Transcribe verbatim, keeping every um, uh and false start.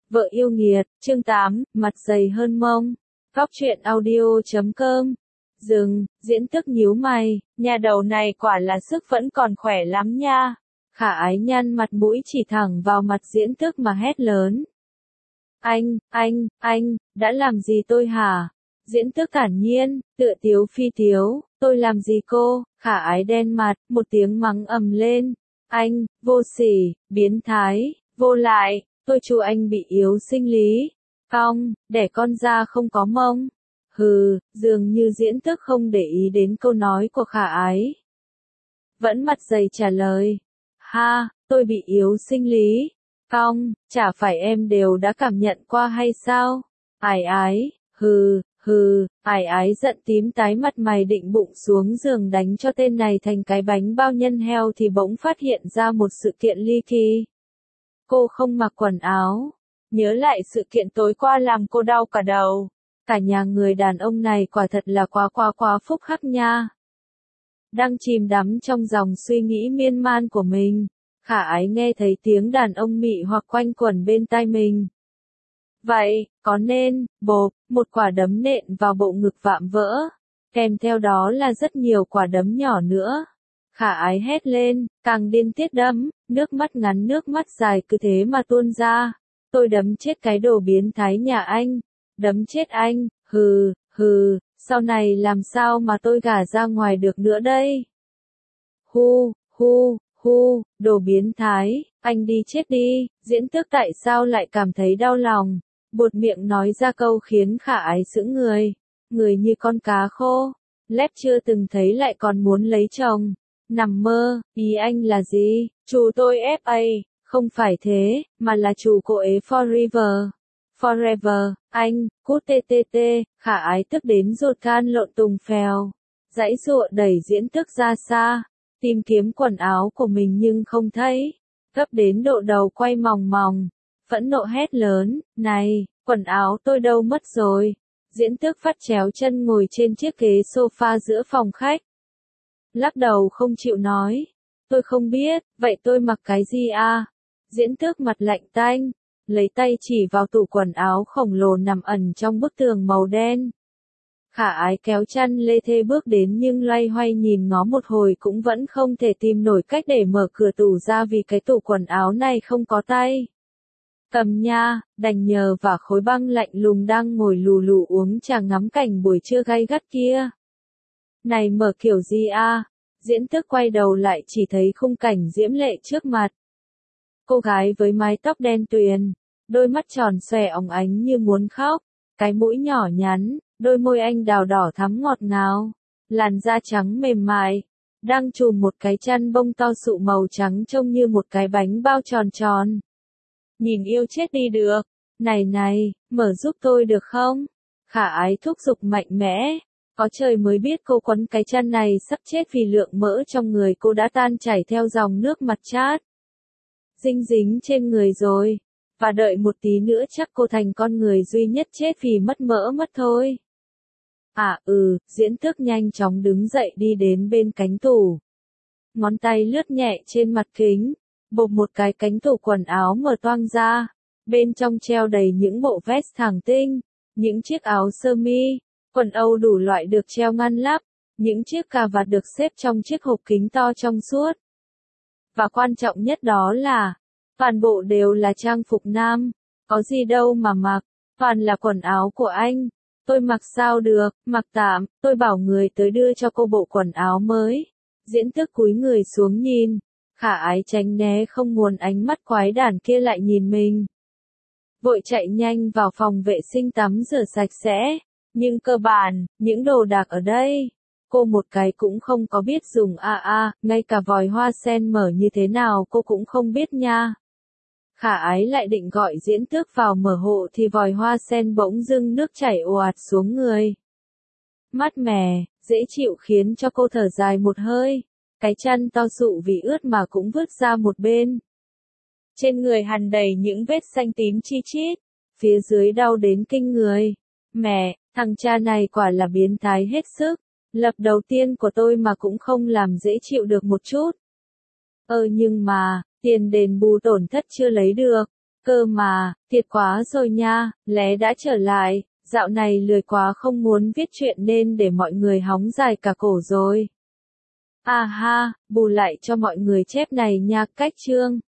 Vợ yêu nghiệt, chương tám, mặt dày hơn mông. Góc truyện audio chấm com. Dừng, Diễn Tức nhíu mày, nhà đầu này quả là sức vẫn còn khỏe lắm nha. Khả Ái nhăn mặt mũi chỉ thẳng vào mặt Diễn Tức mà hét lớn. Anh, anh, anh, đã làm gì tôi hả? Diễn Tức thản nhiên, tựa tiếu phi tiếu, tôi làm gì cô? Khả Ái đen mặt, một tiếng mắng ầm lên. Anh, vô sỉ, biến thái, vô lại, tôi chú anh bị yếu sinh lý. Cong, đẻ con ra không có mông. Hừ, dường như Diễn Tức không để ý đến câu nói của Khả Ái. Vẫn mặt dày trả lời. Ha, tôi bị yếu sinh lý. Cong, chả phải em đều đã cảm nhận qua hay sao? Ái ái, hừ, hừ, ái ái giận tím tái mặt mày định bụng xuống giường đánh cho tên này thành cái bánh bao nhân heo thì bỗng phát hiện ra một sự kiện ly kỳ. Cô không mặc quần áo. Nhớ lại sự kiện tối qua làm cô đau cả đầu. Cả nhà người đàn ông này quả thật là quá quá quá phúc hắc nha. Đang chìm đắm trong dòng suy nghĩ miên man của mình, Khả Ái nghe thấy tiếng đàn ông mị hoặc quanh quẩn bên tai mình. Vậy, có nên, bộp, một quả đấm nện vào bộ ngực vạm vỡ, kèm theo đó là rất nhiều quả đấm nhỏ nữa. Khả Ái hét lên, càng điên tiết đấm, nước mắt ngắn nước mắt dài cứ thế mà tuôn ra. Tôi đấm chết cái đồ biến thái nhà anh, đấm chết anh, hừ, hừ, sau này làm sao mà tôi gả ra ngoài được nữa đây? Hu, hu, hu, đồ biến thái, anh đi chết đi. Diễn Tức tại sao lại cảm thấy đau lòng, buột miệng nói ra câu khiến Khả Ái sững người, người như con cá khô, lép chưa từng thấy lại còn muốn lấy chồng, nằm mơ. Ý anh là gì? Chủ tôi ép a, không phải thế, mà là chủ cô ấy forever. Forever, anh, cút tê tê tê. Khả Ái tức đến ruột gan lộn tùng phèo, giãy giụa đẩy Diễn Tức ra xa, tìm kiếm quần áo của mình nhưng không thấy, gấp đến độ đầu quay mòng mòng, phẫn nộ hét lớn, này, quần áo tôi đâu mất rồi? Diễn Tức vắt chéo chân ngồi trên chiếc ghế sofa giữa phòng khách, lắc đầu không chịu nói, tôi không biết, vậy tôi mặc cái gì à? Diễn Tức mặt lạnh tanh, lấy tay chỉ vào tủ quần áo khổng lồ nằm ẩn trong bức tường màu đen. Khả Ái kéo chăn lê thê bước đến nhưng loay hoay nhìn ngó một hồi cũng vẫn không thể tìm nổi cách để mở cửa tủ ra vì cái tủ quần áo này không có tay. Cầm nha, đành nhờ vả khối băng lạnh lùng đang ngồi lù lù uống trà ngắm cảnh buổi trưa gay gắt kia. Này mở kiểu gì a? Diễn Tức quay đầu lại chỉ thấy khung cảnh diễm lệ trước mặt. Cô gái với mái tóc đen tuyền, đôi mắt tròn xòe óng ánh như muốn khóc, cái mũi nhỏ nhắn, đôi môi anh đào đỏ thắm ngọt ngào, làn da trắng mềm mại, đang trùm một cái chăn bông to sụ màu trắng trông như một cái bánh bao tròn tròn. Nhìn yêu chết đi được, này này, mở giúp tôi được không? Khả Ái thúc giục mạnh mẽ, có trời mới biết cô quấn cái chăn này sắp chết vì lượng mỡ trong người cô đã tan chảy theo dòng nước mặt chát. Dinh dính trên người rồi, và đợi một tí nữa chắc cô thành con người duy nhất chết vì mất mỡ mất thôi. À ừ, Diễn Tức nhanh chóng đứng dậy đi đến bên cánh tủ. Ngón tay lướt nhẹ trên mặt kính, bộp một cái cánh tủ quần áo mở toang ra. Bên trong treo đầy những bộ vest thẳng tinh, những chiếc áo sơ mi, quần âu đủ loại được treo ngăn lắp, những chiếc cà vạt được xếp trong chiếc hộp kính to trong suốt. Và quan trọng nhất đó là, toàn bộ đều là trang phục nam, có gì đâu mà mặc, toàn là quần áo của anh. Tôi mặc sao được, mặc tạm, tôi bảo người tới đưa cho cô bộ quần áo mới. Diễn Tức cúi người xuống nhìn, Khả Ái tránh né không muốn ánh mắt quái đản kia lại nhìn mình. Vội chạy nhanh vào phòng vệ sinh tắm rửa sạch sẽ, nhưng cơ bản, những đồ đạc ở đây, cô một cái cũng không có biết dùng a a, ngay cả vòi hoa sen mở như thế nào cô cũng không biết nha. Khả Ái lại định gọi Diễn Tức vào mở hộ thì vòi hoa sen bỗng dưng nước chảy ồ ạt xuống người. Mát mẻ, dễ chịu khiến cho cô thở dài một hơi, cái chăn to sụ vì ướt mà cũng vứt ra một bên. Trên người hằn đầy những vết xanh tím chi chít, phía dưới đau đến kinh người. Mẹ, thằng cha này quả là biến thái hết sức, lập đầu tiên của tôi mà cũng không làm dễ chịu được một chút. Ờ nhưng mà, tiền đền bù tổn thất chưa lấy được, Cơ mà, thiệt quá rồi nha, Lé đã trở lại, dạo này lười quá không muốn viết chuyện nên để mọi người hóng dài cả cổ rồi. À ha, bù lại cho mọi người chép này nha, cách chương.